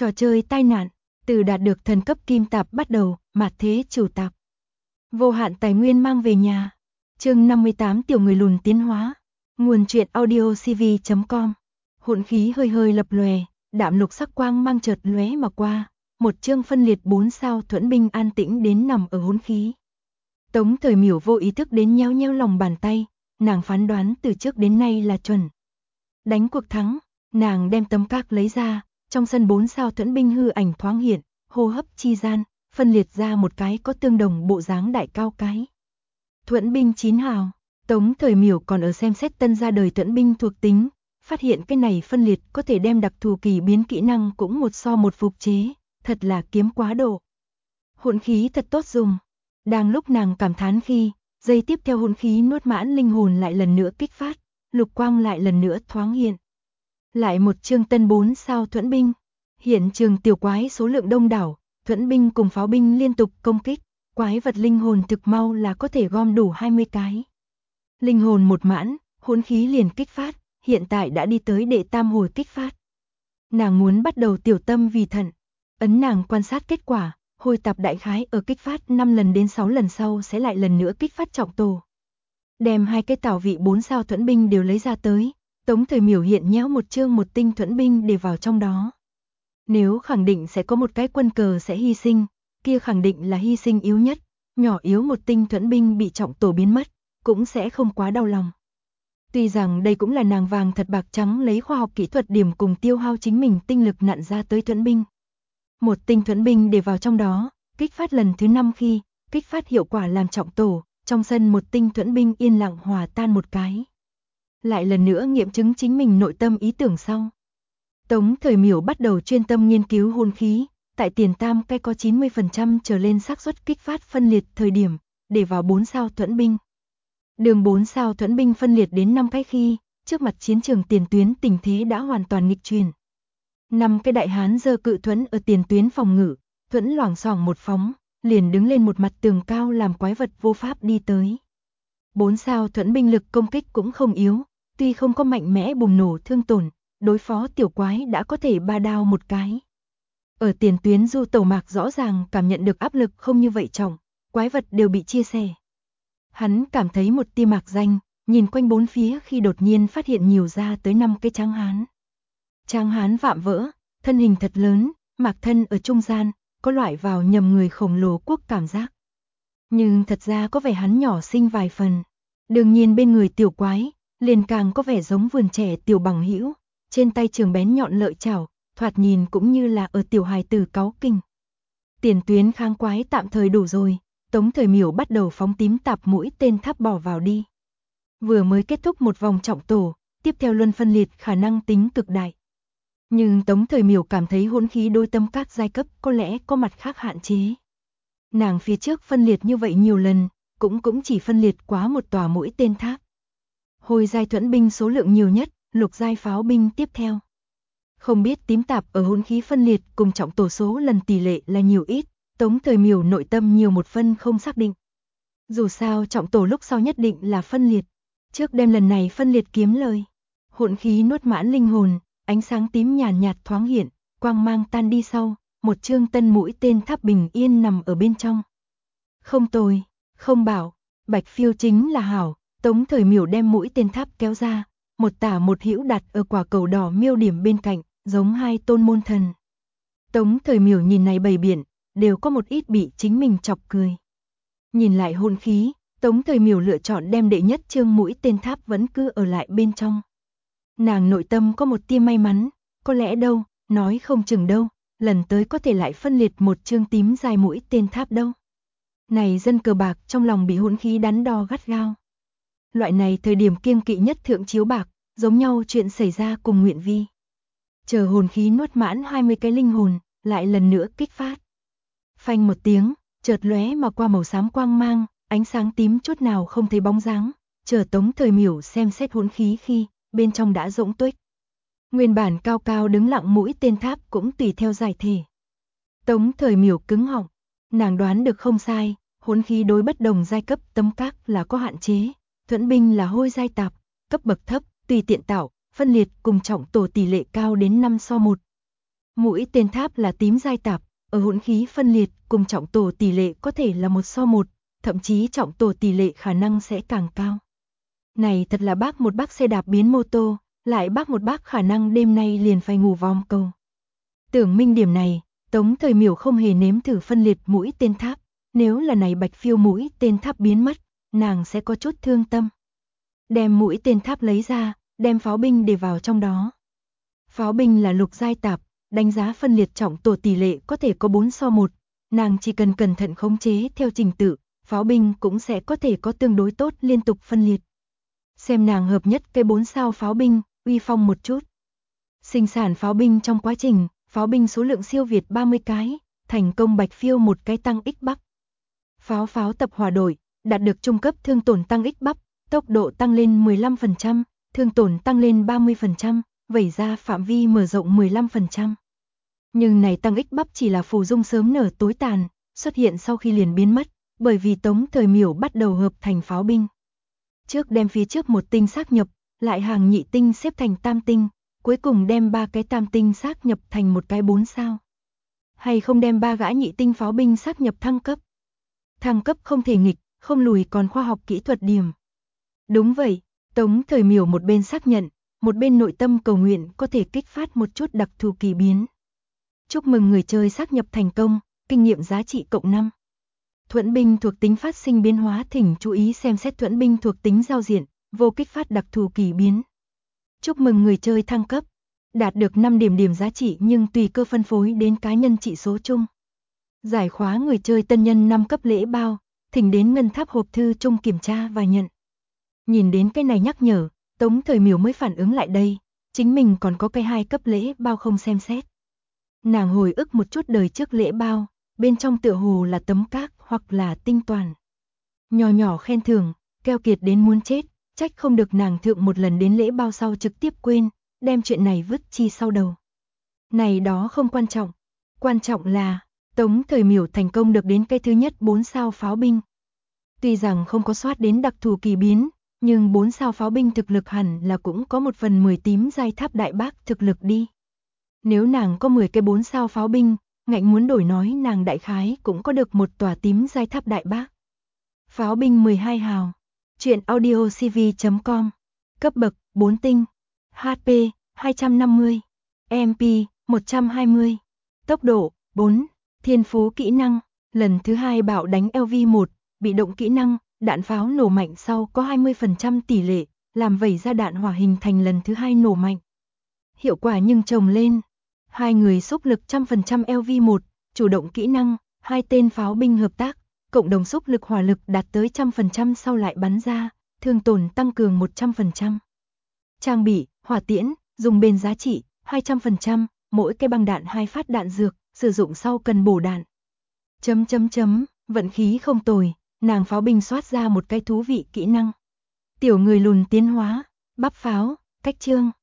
Trò chơi tai nạn, từ đạt được thần cấp kim tạp bắt đầu, mạt thế chủ tạp. Vô hạn tài nguyên mang về nhà. Chương 58 tiểu người lùn tiến hóa. Nguồn truyện audio cv.com. Hỗn khí hơi hơi lập lòe, đạm lục sắc quang mang chợt lóe mà qua, một chương phân liệt 4 sao thuẫn binh an tĩnh đến nằm ở hỗn khí. Tống Thời Miểu vô ý thức đến nheo nheo lòng bàn tay, nàng phán đoán từ trước đến nay là chuẩn. Đánh cuộc thắng, nàng đem tấm các lấy ra, trong sân 4 sao thuẫn binh hư ảnh thoáng hiện, hô hấp chi gian, phân liệt ra một cái có tương đồng bộ dáng đại cao cái. Thuẫn binh 9 hào, Tống Thời Miểu còn ở xem xét tân ra đời thuẫn binh thuộc tính, phát hiện cái này phân liệt có thể đem đặc thù kỳ biến kỹ năng cũng một so một phục chế, thật là kiếm quá độ. Hỗn khí thật tốt dùng. Đang lúc nàng cảm thán khi, giây tiếp theo hỗn khí nuốt mãn linh hồn lại lần nữa kích phát, lục quang lại lần nữa thoáng hiện. Lại một chương tân 4 sao thuẫn binh. Hiện trường tiểu quái số lượng đông đảo, thuẫn binh cùng pháo binh liên tục công kích, quái vật linh hồn thực mau là có thể gom đủ 20 cái. Linh hồn một mãn, hỗn khí liền kích phát, hiện tại đã đi tới đệ tam hồi kích phát. Nàng muốn bắt đầu tiểu tâm vì thận, ấn nàng quan sát kết quả, hồi tạp đại khái ở kích phát 5 lần đến 6 lần sau sẽ lại lần nữa kích phát trọng tổ. Đem hai cái tảo vị 4 sao thuẫn binh đều lấy ra tới, Tống Thời Miểu hiện nhéo một chương một tinh thuẫn binh để vào trong đó. Nếu khẳng định sẽ có một cái quân cờ sẽ hy sinh, kia khẳng định là hy sinh yếu nhất, nhỏ yếu một tinh thuẫn binh bị trọng tổ biến mất, cũng sẽ không quá đau lòng. Tuy rằng đây cũng là nàng vàng thật bạc trắng lấy khoa học kỹ thuật điểm cùng tiêu hao chính mình tinh lực nặn ra tới thuẫn binh. Một tinh thuẫn binh để vào trong đó, kích phát lần thứ 5 khi, kích phát hiệu quả làm trọng tổ, trong sân một tinh thuẫn binh yên lặng hòa tan một cái. Lại lần nữa nghiệm chứng chính mình nội tâm ý tưởng sau. Tống Thời Miểu bắt đầu chuyên tâm nghiên cứu hỗn khí, tại tiền tam cái có 90% trở lên xác suất kích phát phân liệt thời điểm, để vào 4 sao thuẫn binh. Đường 4 sao thuẫn binh phân liệt đến 5 cái khi, trước mặt chiến trường tiền tuyến tình thế đã hoàn toàn nghịch chuyển. 5 cái đại hán giơ cự thuẫn ở tiền tuyến phòng ngự, thuẫn loảng xoảng một phóng, liền đứng lên một mặt tường cao làm quái vật vô pháp đi tới. 4 sao thuẫn binh lực công kích cũng không yếu, tuy không có mạnh mẽ bùng nổ thương tổn, đối phó tiểu quái đã có thể ba đao một cái. Ở tiền tuyến Du Tẩu Mạc rõ ràng cảm nhận được áp lực không như vậy trọng, quái vật đều bị chia sẻ. Hắn cảm thấy một tia mạc danh, nhìn quanh bốn phía khi đột nhiên phát hiện nhiều ra tới 5 cái tráng hán. Tráng hán vạm vỡ, thân hình thật lớn, mạc thân ở trung gian, có loại vào nhầm người khổng lồ quốc cảm giác. Nhưng thật ra có vẻ hắn nhỏ xinh vài phần. Đương nhiên bên người tiểu quái, liền càng có vẻ giống vườn trẻ tiểu bằng hữu, trên tay trường bén nhọn lợi chảo, thoạt nhìn cũng như là ở tiểu hài tử cáu kinh. Tiền tuyến kháng quái tạm thời đủ rồi, Tống Thời Miểu bắt đầu phóng tím tạp mũi tên tháp bỏ vào đi. Vừa mới kết thúc một vòng trọng tổ, tiếp theo luân phân liệt khả năng tính cực đại. Nhưng Tống Thời Miểu cảm thấy hỗn khí đôi tâm các giai cấp có lẽ có mặt khác hạn chế. Nàng phía trước phân liệt như vậy nhiều lần, cũng chỉ phân liệt quá một tòa mũi tên tháp. Hồi giai thuẫn binh số lượng nhiều nhất, lục giai pháo binh tiếp theo. Không biết tím tạp ở hỗn khí phân liệt cùng trọng tổ số lần tỷ lệ là nhiều ít, Tống Thời Miểu nội tâm nhiều một phân không xác định. Dù sao trọng tổ lúc sau nhất định là phân liệt, trước đêm lần này phân liệt kiếm lời. Hỗn khí nuốt mãn linh hồn, ánh sáng tím nhàn nhạt thoáng hiện, quang mang tan đi sau, một chương tân mũi tên tháp bình yên nằm ở bên trong. Không tồi, không bảo, bạch phiêu chính là hảo, Tống Thời Miểu đem mũi tên tháp kéo ra, một tả một hữu đặt ở quả cầu đỏ miêu điểm bên cạnh, giống hai tôn môn thần. Tống Thời Miểu nhìn này bày biển, đều có một ít bị chính mình chọc cười. Nhìn lại hỗn khí, Tống Thời Miểu lựa chọn đem đệ nhất chương mũi tên tháp vẫn cứ ở lại bên trong. Nàng nội tâm có một tia may mắn, có lẽ đâu, nói không chừng đâu, lần tới có thể lại phân liệt một chương tím dài mũi tên tháp đâu. Này dân cờ bạc trong lòng bị hỗn khí đắn đo gắt gao. Loại này thời điểm kiêng kỵ nhất thượng chiếu bạc, giống nhau chuyện xảy ra cùng nguyện vi. Chờ hồn khí nuốt mãn 20 cái linh hồn, lại lần nữa kích phát. Phanh một tiếng, chợt lóe mà qua màu xám quang mang, ánh sáng tím chút nào không thấy bóng dáng, chờ Tống Thời Miểu xem xét hỗn khí khi, bên trong đã rỗng tuếch. Nguyên bản cao cao đứng lặng mũi tên tháp cũng tùy theo giải thể. Tống Thời Miểu cứng họng, nàng đoán được không sai, hỗn khí đối bất đồng giai cấp tấm các là có hạn chế, thuẫn binh là hôi giai tạp, cấp bậc thấp, tùy tiện tạo, phân liệt cùng trọng tổ tỷ lệ cao đến 5:1. Mũi tên tháp là tím giai tạp, ở hỗn khí phân liệt cùng trọng tổ tỷ lệ có thể là 1:1, thậm chí trọng tổ tỷ lệ khả năng sẽ càng cao. Này thật là bác một bác xe đạp biến mô tô, lại bác một bác khả năng đêm nay liền phải ngủ vòm cầu. Tưởng minh điểm này, Tống Thời Miểu không hề nếm thử phân liệt mũi tên tháp, nếu là này Bạch Phiêu mũi tên tháp biến mất, nàng sẽ có chút thương tâm. Đem mũi tên tháp lấy ra, đem pháo binh để vào trong đó. Pháo binh là lục giai tạp, đánh giá phân liệt trọng tổ tỷ lệ có thể có 4:1, nàng chỉ cần cẩn thận khống chế theo trình tự, pháo binh cũng sẽ có thể có tương đối tốt liên tục phân liệt. Xem nàng hợp nhất cái 4 sao pháo binh, uy phong một chút. Sinh sản pháo binh trong quá trình, pháo binh số lượng siêu việt 30 cái, thành công Bạch Phiêu một cái tăng x bắp. Pháo tập hỏa đội, đạt được trung cấp thương tổn tăng x bắp, tốc độ tăng lên 15%, thương tổn tăng lên 30%, vẩy ra phạm vi mở rộng 15%. Nhưng này tăng x bắp chỉ là phù dung sớm nở tối tàn, xuất hiện sau khi liền biến mất, bởi vì Tống Thời Miểu bắt đầu hợp thành pháo binh. Trước đem phía trước một tinh xác nhập, lại hàng nhị tinh xếp thành tam tinh, cuối cùng đem 3 cái tam tinh xác nhập thành một cái 4 sao. Hay không đem 3 gã nhị tinh pháo binh xác nhập thăng cấp. Thăng cấp không thể nghịch, không lùi còn khoa học kỹ thuật điểm. Đúng vậy, Tống Thời Miểu một bên xác nhận, một bên nội tâm cầu nguyện có thể kích phát một chút đặc thù kỳ biến. Chúc mừng người chơi xác nhập thành công, kinh nghiệm giá trị cộng 5. Thuẫn binh thuộc tính phát sinh biến hóa, thỉnh chú ý xem xét thuẫn binh thuộc tính giao diện, vô kích phát đặc thù kỳ biến. Chúc mừng người chơi thăng cấp, đạt được 5 điểm giá trị nhưng tùy cơ phân phối đến cá nhân trị số chung. Giải khóa người chơi tân nhân 5 cấp lễ bao, thỉnh đến ngân tháp hộp thư chung kiểm tra và nhận. Nhìn đến cái này nhắc nhở, Tống Thời Miểu mới phản ứng lại đây, chính mình còn có cái 2 cấp lễ bao không xem xét. Nàng hồi ức một chút đời trước lễ bao, bên trong tựa hồ là tấm các hoặc là tinh toàn. Nhỏ nhỏ khen thưởng, keo kiệt đến muốn chết, trách không được nàng thượng một lần đến lễ bao sau trực tiếp quên, đem chuyện này vứt chi sau đầu. Này đó không quan trọng là Tống Thời Miểu thành công được đến cái thứ nhất 4 sao pháo binh. Tuy rằng không có soát đến đặc thù kỳ biến, nhưng 4 sao pháo binh thực lực hẳn là cũng có 1/10 tím giai tháp đại bác thực lực đi. Nếu nàng có 10 cái 4 sao pháo binh, ngạnh muốn đổi nói nàng đại khái cũng có được một tòa tím giai tháp đại bác. Pháo binh 12 hào. Truyện audio cv.com. Cấp bậc 4 tinh. HP 250. MP 120. Tốc độ 4. Thiên phú kỹ năng. Lần thứ 2 bạo đánh LV1. Bị động kỹ năng. Đạn pháo nổ mạnh sau có 20% tỷ lệ, làm vẩy ra đạn hỏa hình thành lần thứ 2 nổ mạnh. Hiệu quả nhưng chồng lên. Hai người xúc lực 100% LV1, chủ động kỹ năng, 2 tên pháo binh hợp tác, cộng đồng xúc lực hỏa lực đạt tới 100% sau lại bắn ra, thương tổn tăng cường 100%. Trang bị, hỏa tiễn, dùng bền giá trị, 200%, mỗi cái băng đạn 2 phát đạn dược, sử dụng sau cần bổ đạn. Vận khí không tồi, nàng pháo binh soát ra một cái thú vị kỹ năng. Tiểu người lùn tiến hóa, bắp pháo, cách chương.